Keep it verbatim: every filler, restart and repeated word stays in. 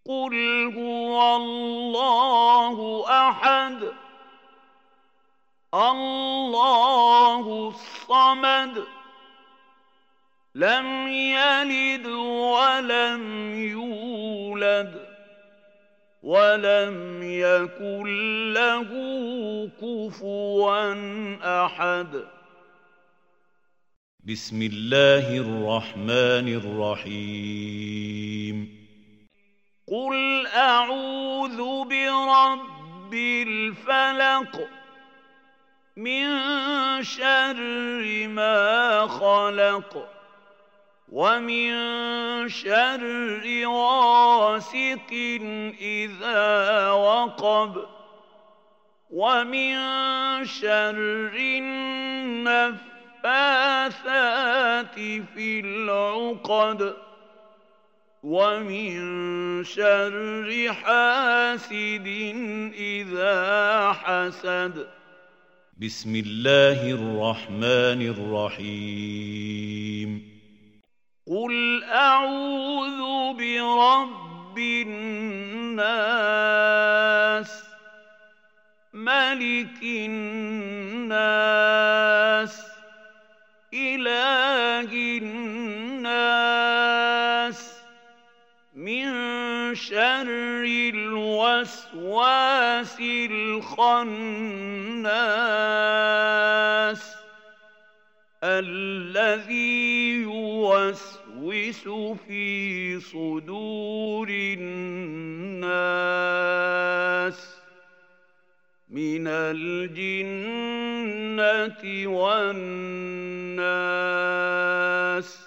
قل هو الله أحد الله الصمد لم يلد ولم يولد ولم يكن له كفوا أحد. بسم الله الرحمن الرحيم. قل أعوذ برب الفلق من شر ما خلق ومن شر غاسق إذا وقب ومن شر النفاثات في العقد ومن شر حاسد إذا حسد. بسم الله الرحمن الرحيم. قل أعوذ برب الناس ملك الناس إله الناس من شر الوسواس الخناس الذي يوسوس في صدور الناس من الجنة والناس.